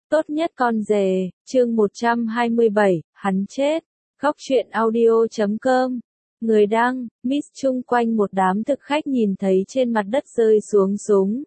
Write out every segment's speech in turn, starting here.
Tốt nhất con rể, chương 127, hắn chết. Góc truyện audio.com. Người đăng, Miss chung quanh một đám thực khách nhìn thấy trên mặt đất rơi xuống súng.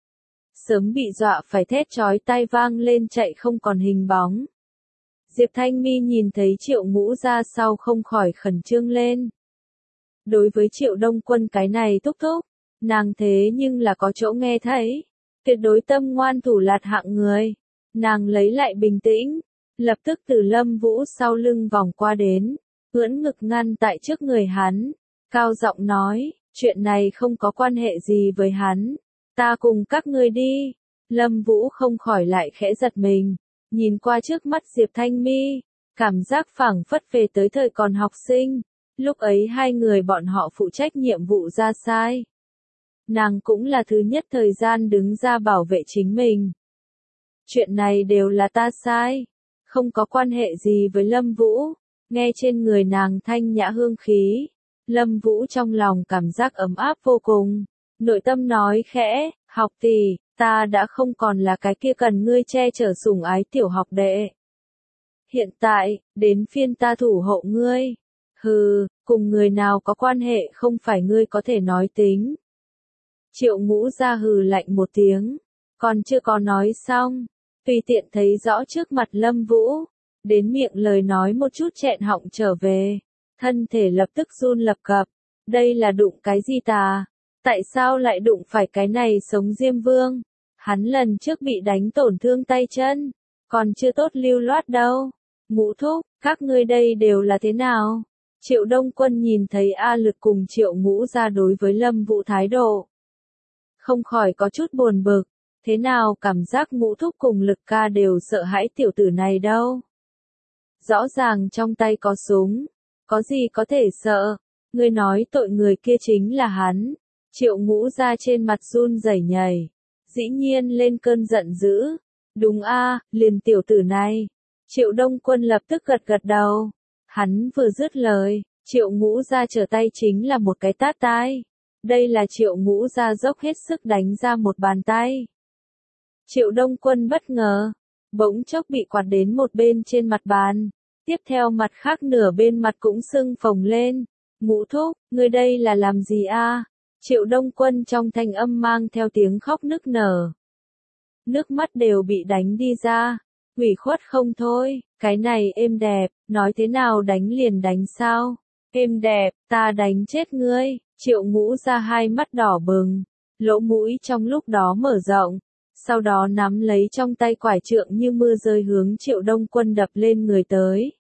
Sớm bị dọa phải thét chói tai vang lên chạy không còn hình bóng. Diệp Thanh Mi nhìn thấy Triệu Ngũ ra sau không khỏi khẩn trương lên. Đối với Triệu Đông Quân cái này thúc thúc, nàng thế nhưng là có chỗ nghe thấy. Tuyệt đối tâm ngoan thủ lạt hạng người. Nàng lấy lại bình tĩnh, lập tức từ Lâm Vũ sau lưng vòng qua đến, ưỡn ngực ngăn tại trước người hắn, cao giọng nói, chuyện này không có quan hệ gì với hắn, ta cùng các ngươi đi. Lâm Vũ không khỏi lại khẽ giật mình, nhìn qua trước mắt Diệp Thanh Mi, cảm giác phảng phất về tới thời còn học sinh, lúc ấy hai người bọn họ phụ trách nhiệm vụ ra sai. Nàng cũng là thứ nhất thời gian đứng ra bảo vệ chính mình. Chuyện này đều là ta sai, không có quan hệ gì với Lâm Vũ. Nghe trên người nàng thanh nhã hương khí, Lâm Vũ trong lòng cảm giác ấm áp vô cùng, nội tâm nói khẽ, học tỷ, ta đã không còn là cái kia cần ngươi che chở sủng ái tiểu học đệ. Hiện tại, đến phiên ta thủ hộ ngươi. Hừ, cùng người nào có quan hệ không phải ngươi có thể nói tính. Triệu Ngũ ra hừ lạnh một tiếng, còn chưa có nói xong, tùy tiện thấy rõ trước mặt Lâm Vũ, đến miệng lời nói một chút chẹn họng trở về, thân thể lập tức run lập cập, đây là đụng cái gì ta? Tại sao lại đụng phải cái này sống Diêm Vương? Hắn lần trước bị đánh tổn thương tay chân, còn chưa tốt lưu loát đâu. Ngũ thúc, các ngươi đây đều là thế nào? Triệu Đông Quân nhìn thấy A Lực cùng Triệu Ngũ ra đối với Lâm Vũ thái độ, không khỏi có chút buồn bực. Thế nào cảm giác Ngũ thúc cùng Lực ca đều sợ hãi tiểu tử này đâu? Rõ ràng trong tay có súng, có gì có thể sợ? Ngươi nói tội người kia chính là hắn. Triệu Ngũ ra trên mặt run rẩy nhảy, dĩ nhiên lên cơn giận dữ. Đúng a, liền tiểu tử này. Triệu Đông Quân lập tức gật gật đầu. Hắn vừa dứt lời, Triệu Ngũ ra trở tay chính là một cái tát tai. Đây là Triệu Ngũ ra dốc hết sức đánh ra một bàn tay. Triệu Đông Quân bất ngờ, bỗng chốc bị quạt đến một bên trên mặt bàn, tiếp theo mặt khác nửa bên mặt cũng sưng phồng lên. Ngũ thúc, ngươi đây là làm gì a? Triệu Đông Quân trong thanh âm mang theo tiếng khóc nức nở. Nước mắt đều bị đánh đi ra, ủy khuất không thôi, cái này êm đẹp, nói thế nào đánh liền đánh sao? Êm đẹp, ta đánh chết ngươi. Triệu Ngũ ra hai mắt đỏ bừng, lỗ mũi trong lúc đó mở rộng. Sau đó nắm lấy trong tay quải trượng như mưa rơi hướng Triệu Đông Quân đập lên người tới.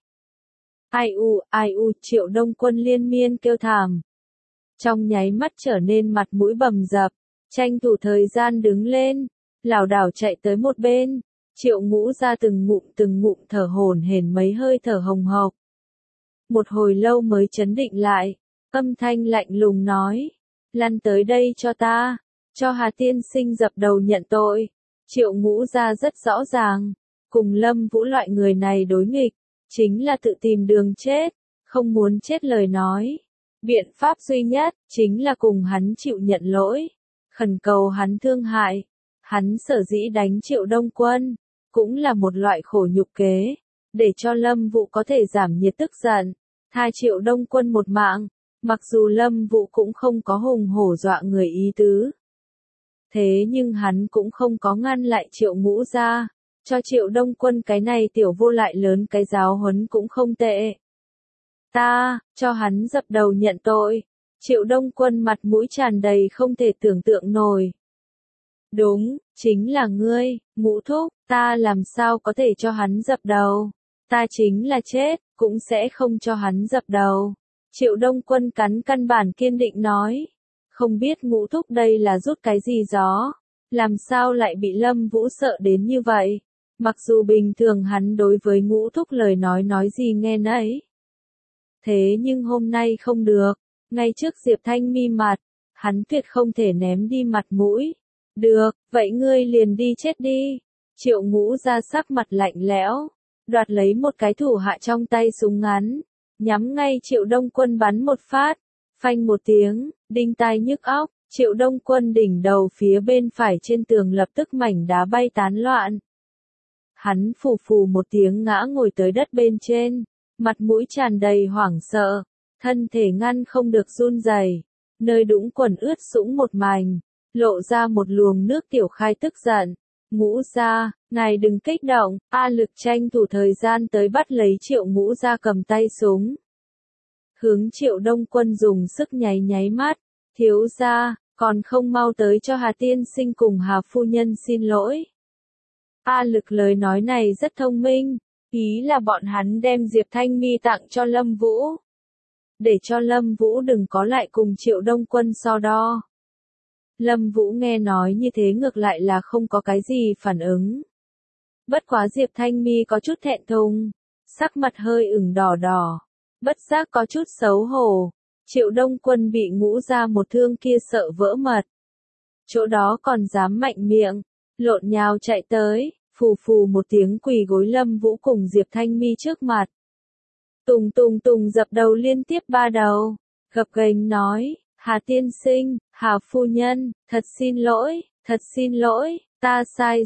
Ai u, Triệu Đông Quân liên miên kêu thảm. Trong nháy mắt trở nên mặt mũi bầm dập, tranh thủ thời gian đứng lên, lảo đảo chạy tới một bên. Triệu Ngũ ra từng ngụm thở hổn hển mấy hơi thở hồng hộc. Một hồi lâu mới chấn định lại, âm thanh lạnh lùng nói, lăn tới đây cho ta. Cho Hà tiên sinh dập đầu nhận tội. Triệu Ngũ ra rất rõ ràng, cùng Lâm Vũ loại người này đối nghịch, chính là tự tìm đường chết, không muốn chết lời nói. Biện pháp duy nhất, chính là cùng hắn chịu nhận lỗi, khẩn cầu hắn thương hại. Hắn sở dĩ đánh Triệu Đông Quân, cũng là một loại khổ nhục kế, để cho Lâm Vũ có thể giảm nhiệt tức giận, tha Triệu Đông Quân một mạng, mặc dù Lâm Vũ cũng không có hùng hổ dọa người ý tứ. Thế nhưng hắn cũng không có ngăn lại Triệu Ngũ ra, cho Triệu Đông Quân cái này tiểu vô lại lớn cái giáo huấn cũng không tệ. Ta, cho hắn dập đầu nhận tội. Triệu Đông Quân mặt mũi tràn đầy không thể tưởng tượng nổi. Đúng, chính là ngươi, Ngũ thúc, ta làm sao có thể cho hắn dập đầu. Ta chính là chết, cũng sẽ không cho hắn dập đầu. Triệu Đông Quân cắn căn bản kiên định nói. Không biết Ngũ thúc đây là rút cái gì gió, làm sao lại bị Lâm Vũ sợ đến như vậy. Mặc dù bình thường hắn đối với Ngũ thúc lời nói gì nghe nấy. Thế nhưng hôm nay không được, ngay trước Diệp Thanh Mi mặt, hắn tuyệt không thể ném đi mặt mũi. Được, vậy ngươi liền đi chết đi. Triệu Ngũ ra sắc mặt lạnh lẽo, đoạt lấy một cái thủ hạ trong tay súng ngắn, nhắm ngay Triệu Đông Quân bắn một phát. Phanh một tiếng, đinh tai nhức óc, Triệu Đông Quân đỉnh đầu phía bên phải trên tường lập tức mảnh đá bay tán loạn. Hắn phù phù một tiếng ngã ngồi tới đất bên trên, mặt mũi tràn đầy hoảng sợ, thân thể ngăn không được run rẩy, nơi đũng quần ướt sũng một mảnh, lộ ra một luồng nước tiểu khai tức giận. Ngũ gia, ngài đừng kích động, A Lực tranh thủ thời gian tới bắt lấy Triệu Ngũ gia cầm tay súng. Hướng Triệu Đông Quân dùng sức nháy nháy mắt, thiếu gia, còn không mau tới cho Hà tiên sinh cùng Hà phu nhân xin lỗi. A Lực lời nói này rất thông minh, ý là bọn hắn đem Diệp Thanh Mi tặng cho Lâm Vũ. Để cho Lâm Vũ đừng có lại cùng Triệu Đông Quân so đo. Lâm Vũ nghe nói như thế ngược lại là không có cái gì phản ứng. Bất quá Diệp Thanh Mi có chút thẹn thùng, sắc mặt hơi ửng đỏ đỏ, bất giác có chút xấu hổ. Triệu Đông Quân bị Ngũ gia một thương kia sợ vỡ mật. Chỗ đó còn dám mạnh miệng, lộn nhào chạy tới, phù phù một tiếng quỳ gối Lâm Vũ cùng Diệp Thanh Mi trước mặt. Tùng tùng tùng dập đầu liên tiếp 3 đầu, gập ghềnh nói, Hà tiên sinh, Hà phu nhân, thật xin lỗi, ta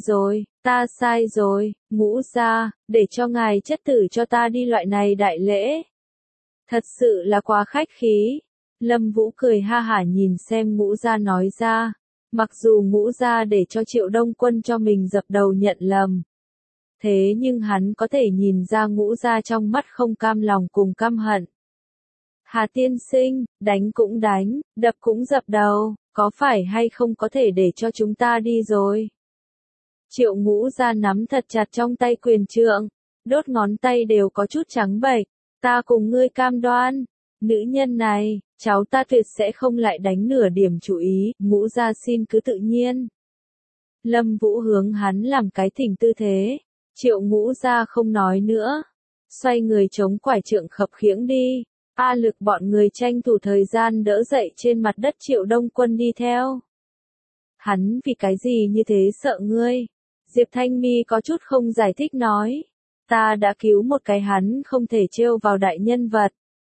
sai rồi, Ngũ gia, để cho ngài chất tử cho ta đi loại này đại lễ. Thật sự là quá khách khí. Lâm Vũ cười ha hả nhìn xem Ngũ gia nói ra, mặc dù Ngũ gia để cho Triệu Đông Quân cho mình dập đầu nhận lầm. Thế nhưng hắn có thể nhìn ra Ngũ gia trong mắt không cam lòng cùng căm hận. Hà tiên sinh, đánh cũng đánh, đập cũng dập đầu, có phải hay không có thể để cho chúng ta đi rồi? Triệu Ngũ gia nắm thật chặt trong tay quyền trượng, đốt ngón tay đều có chút trắng bệch, ta cùng ngươi cam đoan, nữ nhân này, cháu ta tuyệt sẽ không lại đánh nửa điểm chú ý, Ngũ gia xin cứ tự nhiên. Lâm Vũ hướng hắn làm cái thỉnh tư thế, Triệu Ngũ gia không nói nữa, xoay người chống quải trượng khập khiễng đi. A Lực bọn người tranh thủ thời gian đỡ dậy trên mặt đất Triệu Đông Quân đi theo. Hắn vì cái gì như thế sợ ngươi? Diệp Thanh Mi có chút không giải thích nói. Ta đã cứu một cái hắn không thể trêu vào đại nhân vật.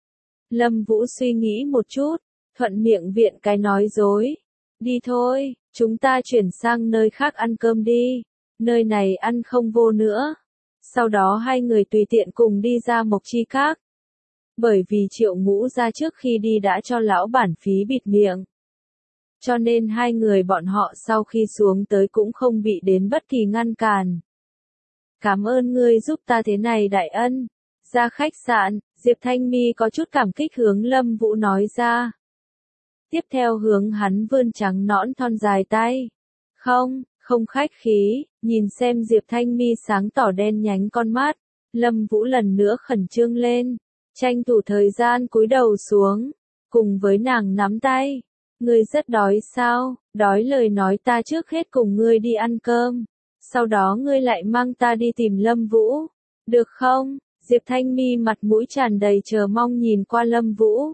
Lâm Vũ suy nghĩ một chút, thuận miệng viện cái nói dối. Đi thôi, chúng ta chuyển sang nơi khác ăn cơm đi. Nơi này ăn không vô nữa. Sau đó hai người tùy tiện cùng đi ra Mộc Chi Các. Bởi vì Triệu Ngũ gia trước khi đi đã cho lão bản phí bịt miệng. Cho nên hai người bọn họ sau khi xuống tới cũng không bị đến bất kỳ ngăn cản. Cảm ơn ngươi giúp ta thế này đại ân. Ra khách sạn, Diệp Thanh Mi có chút cảm kích hướng Lâm Vũ nói ra. Tiếp theo hướng hắn vươn trắng nõn thon dài tay. Không khách khí, nhìn xem Diệp Thanh Mi sáng tỏ đen nhánh con mắt. Lâm Vũ lần nữa khẩn trương lên. Tranh thủ thời gian cúi đầu xuống, cùng với nàng nắm tay. Ngươi rất đói sao? Đói lời nói ta trước hết cùng ngươi đi ăn cơm. Sau đó ngươi lại mang ta đi tìm Lâm Vũ. Được không? Diệp Thanh Mi mặt mũi tràn đầy chờ mong nhìn qua Lâm Vũ.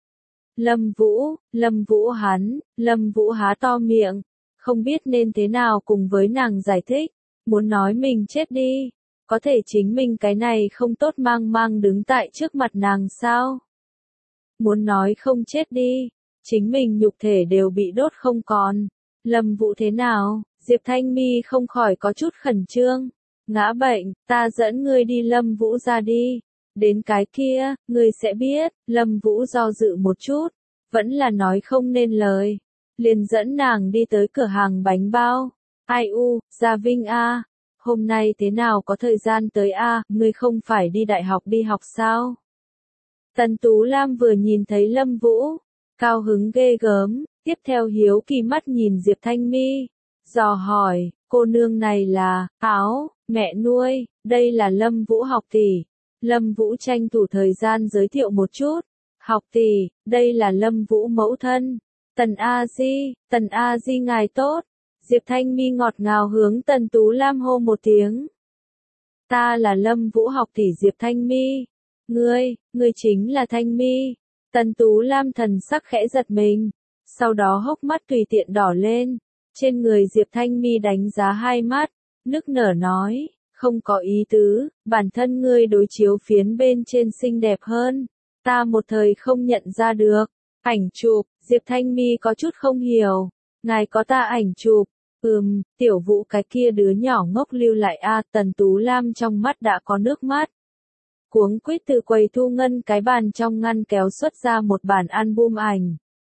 Lâm Vũ há to miệng. Không biết nên thế nào cùng với nàng giải thích. Muốn nói mình chết đi. Có thể chính mình cái này không tốt mang đứng tại trước mặt nàng sao? Muốn nói không chết đi, chính mình nhục thể đều bị đốt không còn. Lâm Vũ thế nào? Diệp Thanh Mi không khỏi có chút khẩn trương. Ngã bệnh, ta dẫn ngươi đi Lâm Vũ ra đi. Đến cái kia, ngươi sẽ biết. Lâm Vũ do dự một chút, vẫn là nói không nên lời. Liền dẫn nàng đi tới cửa hàng bánh bao. Ai u, Gia Vinh a. Hôm nay thế nào có thời gian tới a, ngươi không phải đi đại học đi học sao? Tần Tú Lam vừa nhìn thấy Lâm Vũ, cao hứng ghê gớm, tiếp theo hiếu kỳ mắt nhìn Diệp Thanh Mi, dò hỏi, cô nương này là, mẹ nuôi, đây là Lâm Vũ học tỷ. Lâm Vũ tranh thủ thời gian giới thiệu một chút, học tỷ, đây là Lâm Vũ mẫu thân, Tần A Di ngài tốt. Diệp Thanh Mi ngọt ngào hướng Tần Tú Lam hô một tiếng. Ta là Lâm Vũ học tỷ Diệp Thanh Mi. Ngươi chính là Thanh Mi. Tần Tú Lam thần sắc khẽ giật mình. Sau đó hốc mắt tùy tiện đỏ lên. Trên người Diệp Thanh Mi đánh giá hai mắt. Nức nở nói, không có ý tứ, bản thân ngươi đối chiếu phiến bên trên xinh đẹp hơn. Ta một thời không nhận ra được. Ảnh chụp, Diệp Thanh Mi có chút không hiểu. Ngài có ta ảnh chụp. Tiểu Vũ cái kia đứa nhỏ ngốc lưu lại a. Tần Tú Lam trong mắt đã có nước mắt. Cuống quýt từ quầy thu ngân cái bàn trong ngăn kéo xuất ra một bản album ảnh.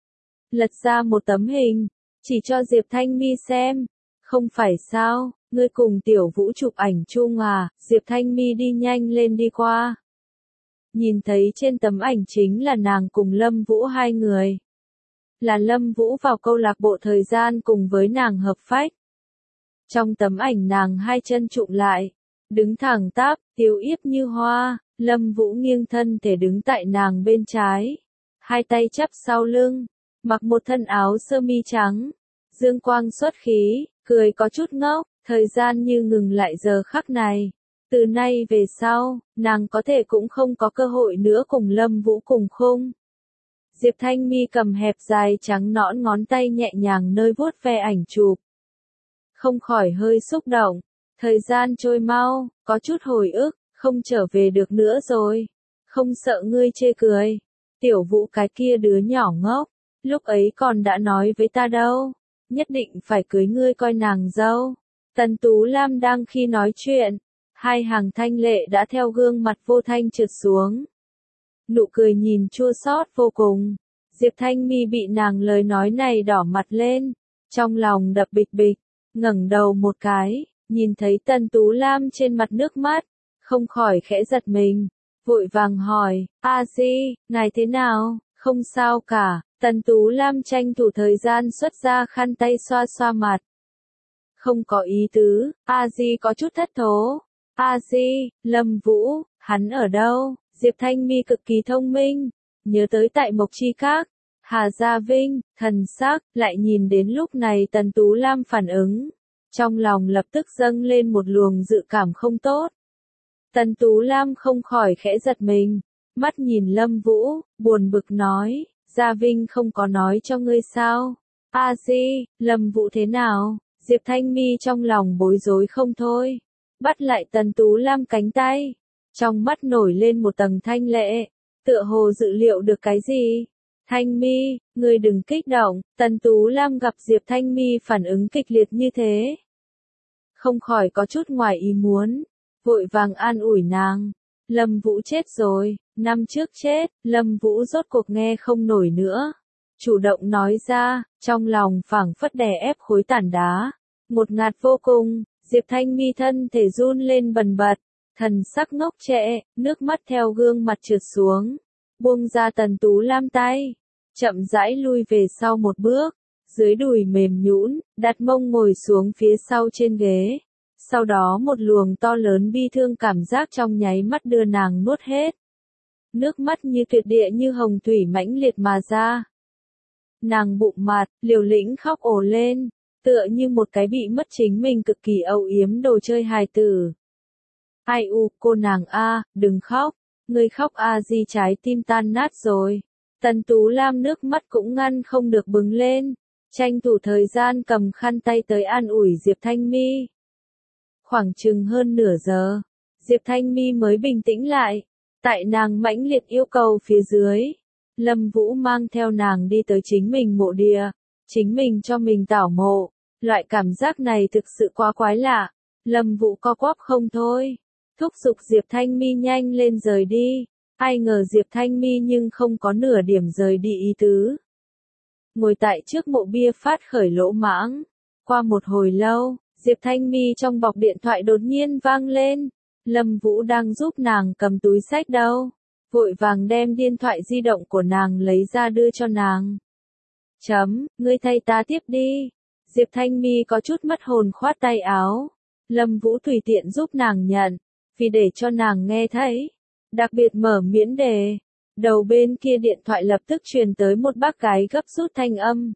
Lật ra một tấm hình, chỉ cho Diệp Thanh My xem. Không phải sao, ngươi cùng Tiểu Vũ chụp ảnh chung à? Diệp Thanh My đi nhanh lên đi qua. Nhìn thấy trên tấm ảnh chính là nàng cùng Lâm Vũ hai người. Là Lâm Vũ vào câu lạc bộ thời gian cùng với nàng hợp phách. Trong tấm ảnh nàng hai chân trụm lại, đứng thẳng tắp, tiếu yếp như hoa. Lâm Vũ nghiêng thân thể đứng tại nàng bên trái, hai tay chắp sau lưng, mặc một thân áo sơ mi trắng, dương quang xuất khí, cười có chút ngốc, thời gian như ngừng lại giờ khắc này. Từ nay về sau, nàng có thể cũng không có cơ hội nữa cùng Lâm Vũ cùng khung. Diệp Thanh My cầm hẹp dài trắng nõn ngón tay nhẹ nhàng nơi vuốt ve ảnh chụp. Không khỏi hơi xúc động, thời gian trôi mau, có chút hồi ức. Không trở về được nữa rồi. Không sợ ngươi chê cười. Tiểu Vũ cái kia đứa nhỏ ngốc. Lúc ấy còn đã nói với ta đâu. Nhất định phải cưới ngươi coi nàng dâu. Tần Tú Lam đang khi nói chuyện. Hai hàng thanh lệ đã theo gương mặt vô thanh trượt xuống. Nụ cười nhìn chua xót vô cùng. Diệp Thanh My bị nàng lời nói này đỏ mặt lên. Trong lòng đập bịch bịch. Ngẩng đầu một cái. Nhìn thấy Tần Tú Lam trên mặt nước mắt. Không khỏi khẽ giật mình, vội vàng hỏi, A Di, ngài thế nào, không sao cả. Tần Tú Lam tranh thủ thời gian xuất ra khăn tay xoa xoa mặt. Không có ý tứ, A Di có chút thất thố. A Di, Lâm Vũ, hắn ở đâu? Diệp Thanh My cực kỳ thông minh, nhớ tới tại Mộc Chi Các, Hà Gia Vinh, thần sắc, lại nhìn đến lúc này Tần Tú Lam phản ứng. Trong lòng lập tức dâng lên một luồng dự cảm không tốt. Tần Tú Lam không khỏi khẽ giật mình, mắt nhìn Lâm Vũ, buồn bực nói, Gia Vinh không có nói cho ngươi sao? A Di, Lâm Vũ thế nào? Diệp Thanh My trong lòng bối rối không thôi, bắt lại Tần Tú Lam cánh tay, trong mắt nổi lên một tầng thanh lệ, tựa hồ dự liệu được cái gì. Thanh My, ngươi đừng kích động. Tần Tú Lam gặp Diệp Thanh My phản ứng kịch liệt như thế, không khỏi có chút ngoài ý muốn. Vội vàng an ủi nàng, Lâm Vũ chết rồi, năm trước chết. Lâm Vũ rốt cuộc nghe không nổi nữa, chủ động nói ra, trong lòng phảng phất đè ép khối tảng đá, ngột ngạt vô cùng. Diệp Thanh My thân thể run lên bần bật, thần sắc ngốc trệ, nước mắt theo gương mặt trượt xuống, buông ra Tần Tú Lam tay, chậm rãi lui về sau một bước, dưới đùi mềm nhũn, đặt mông ngồi xuống phía sau trên ghế. Sau đó một luồng to lớn bi thương cảm giác trong nháy mắt đưa nàng nuốt hết. Nước mắt như tuyệt địa như hồng thủy mãnh liệt mà ra. Nàng bụng mặt, liều lĩnh khóc ồ lên, tựa như một cái bị mất chính mình cực kỳ âu yếm đồ chơi hài tử. Ai u, cô nàng a, đừng khóc, ngươi khóc a Di trái tim tan nát rồi. Tần Tú Lam nước mắt cũng ngăn không được bừng lên, tranh thủ thời gian cầm khăn tay tới an ủi Diệp Thanh My. Khoảng chừng hơn nửa giờ, Diệp Thanh My mới bình tĩnh lại, tại nàng mãnh liệt yêu cầu phía dưới. Lâm Vũ mang theo nàng đi tới chính mình mộ địa, chính mình cho mình tảo mộ, loại cảm giác này thực sự quá quái lạ. Lâm Vũ co quắp không thôi, thúc giục Diệp Thanh My nhanh lên rời đi, ai ngờ Diệp Thanh My nhưng không có nửa điểm rời đi ý tứ. Ngồi tại trước mộ bia phát khởi lỗ mãng, qua một hồi lâu, Diệp Thanh My trong bọc điện thoại đột nhiên vang lên, Lâm Vũ đang giúp nàng cầm túi xách đâu, vội vàng đem điện thoại di động của nàng lấy ra đưa cho nàng. Ngươi thay ta tiếp đi. Diệp Thanh My có chút mất hồn khoát tay áo, Lâm Vũ tùy tiện giúp nàng nhận, vì để cho nàng nghe thấy, đặc biệt mở miễn đề. Đầu bên kia điện thoại lập tức truyền tới một bác gái gấp rút thanh âm.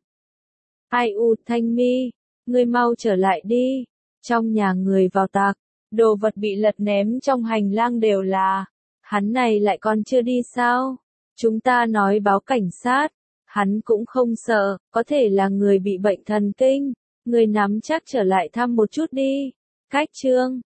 Ai u, Thanh My, ngươi mau trở lại đi, trong nhà người vào tạc, đồ vật bị lật ném trong hành lang đều là, hắn này lại còn chưa đi sao? Chúng ta nói báo cảnh sát, hắn cũng không sợ, có thể là người bị bệnh thần kinh, người nắm chắc trở lại thăm một chút đi. Cách chương